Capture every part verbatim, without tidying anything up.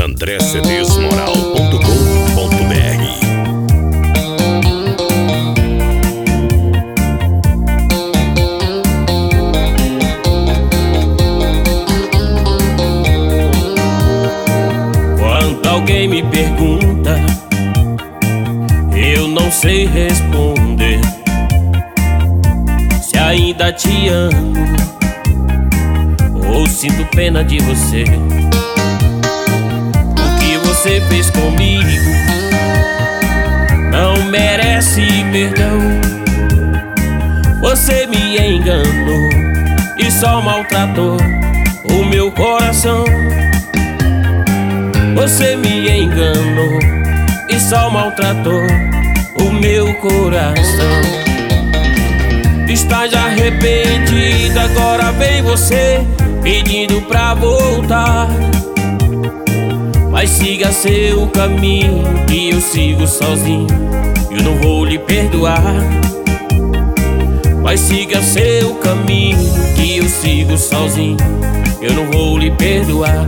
andré c d s moral ponto com ponto b r. Quando alguém me pergunta, eu não sei responder. Se ainda te amo ou sinto pena de você. O que você fez comigo não merece perdão. Você me enganou e só maltratou o meu coração. Você me enganou e só maltratou o meu coração. Estás arrependida, agora vem você pedindo pra voltar. Mas siga seu caminho que eu sigo sozinho, eu não vou lhe perdoar. Mas siga seu caminho que eu sigo sozinho, eu não vou lhe perdoar.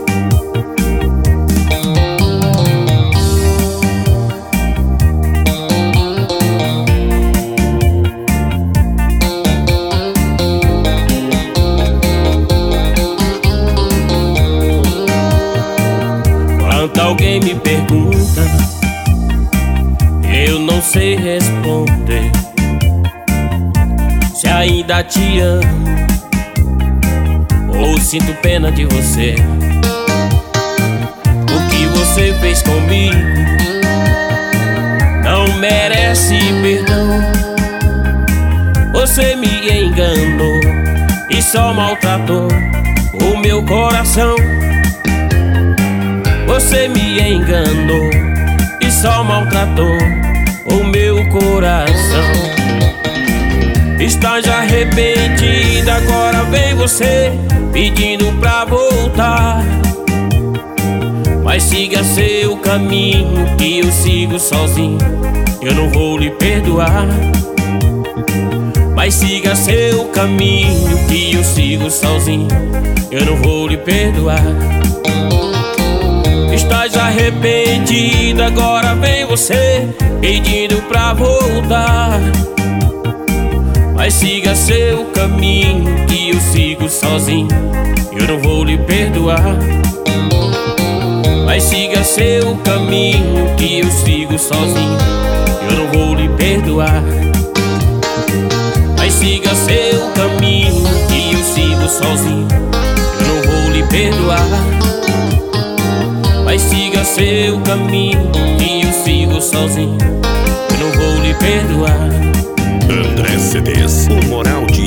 Quando alguém me pergunta, eu não sei responder. Se ainda te amo ou sinto pena de você. O que você fez comigo não merece perdão. Você me enganou e só maltratou o meu coração. Você me enganou e só maltratou o meu coração. Estás arrependida, agora vem você pedindo pra voltar. Mas siga seu caminho que eu sigo sozinho, eu não vou lhe perdoar. Mas siga seu caminho que eu sigo sozinho, eu não vou lhe perdoar. Estás arrependida, agora vem você pedindo pra voltar. Mas siga seu caminho que eu sigo sozinho, eu não vou lhe perdoar. Mas siga seu caminho que eu sigo sozinho, eu não vou lhe perdoar. Mas siga seu caminho que eu sigo sozinho, eu não vou lhe perdoar. Mas siga seu caminho que eu sigo sozinho, eu não vou lhe perdoar. André C D S, o moral de